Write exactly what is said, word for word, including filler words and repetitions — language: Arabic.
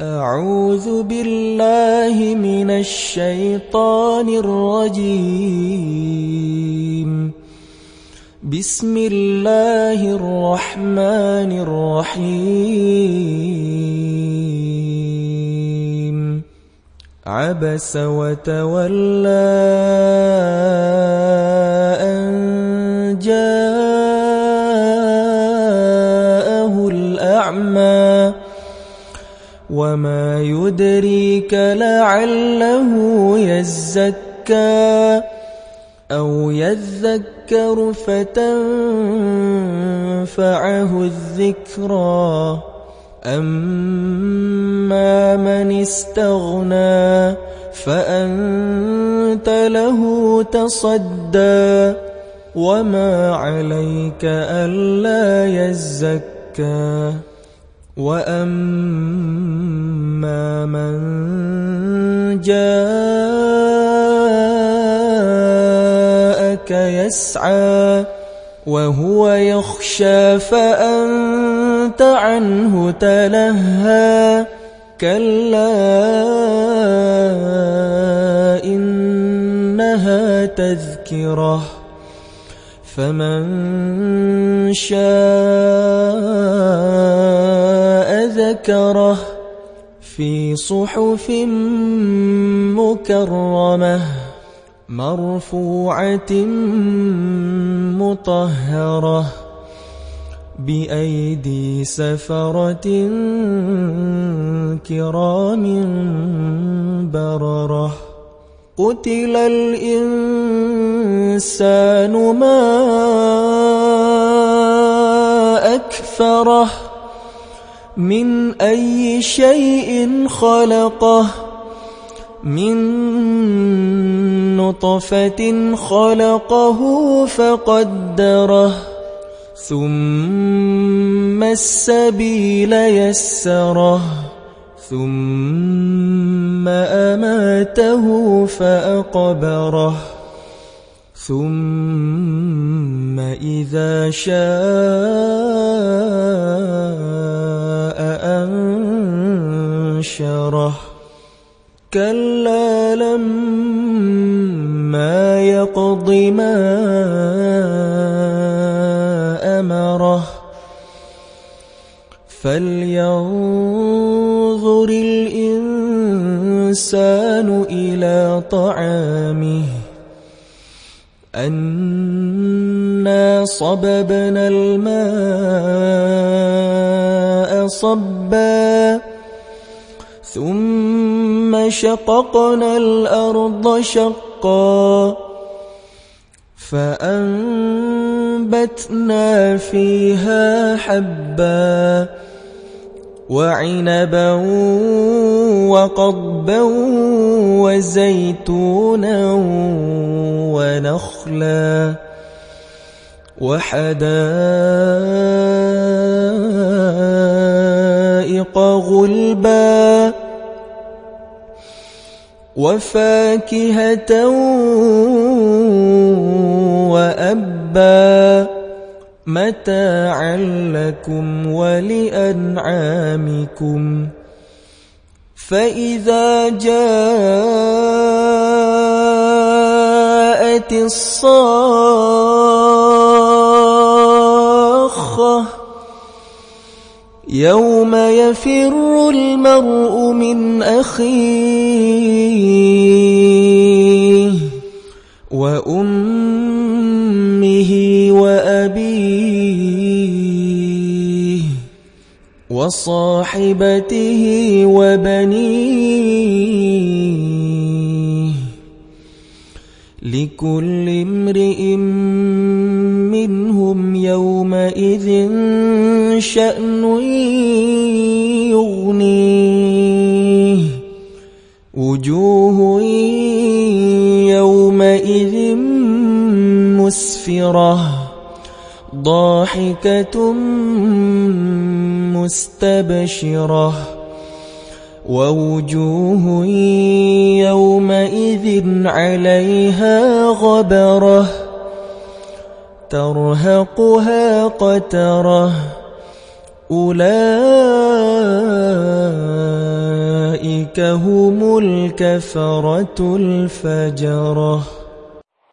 أعوذ بالله من الشيطان الرجيم. بسم الله الرحمن الرحيم. عبس وتولى أن جاءه الأعمى وما يدريك لعله يزكى أو يذكر فتنفعه الذكرى. أما من استغنى فأنت له تصدى وما عليك ألا يزكى. وأما من جاءك يسعى وهو يخشى فأنت عنه تلهى. كلا إنها تذكرة فمن شاء ذكره في صحف مكرمة مرفوعة مطهرة بأيدي سفرة كرام بررة. قتل الإنسان ما أكفره من أي شيء خلقه من نطفة خلقه فقدره ثم السبيل يسره ثم أماته فأقبره ثم إذا شاء أنشره. كلا لما يقض ما أمره فلينظر الإنسان إلى طعامه أنا صببنا الماء صبا ثم شققنا الأرض شقا فأنبتنا فيها حبا وعنبا وقضبا وزيتونا ونخلا وحدائق غلبا وفاكهة وأبا متاعا لكم ولأنعامكم. فإذا جاءت الصاخة يوم يفر المرء من أخيه وأمه وأبيه وصاحبته وبنيه لكل امرئ منهم يومئذ شأن يغنيه. وجوه يومئذ مسفرة ضاحكة مستبشرة ووجوه يومئذ عليها غبرة ترهقها قترة أولئك أولئك هم الكفرة الفجرة.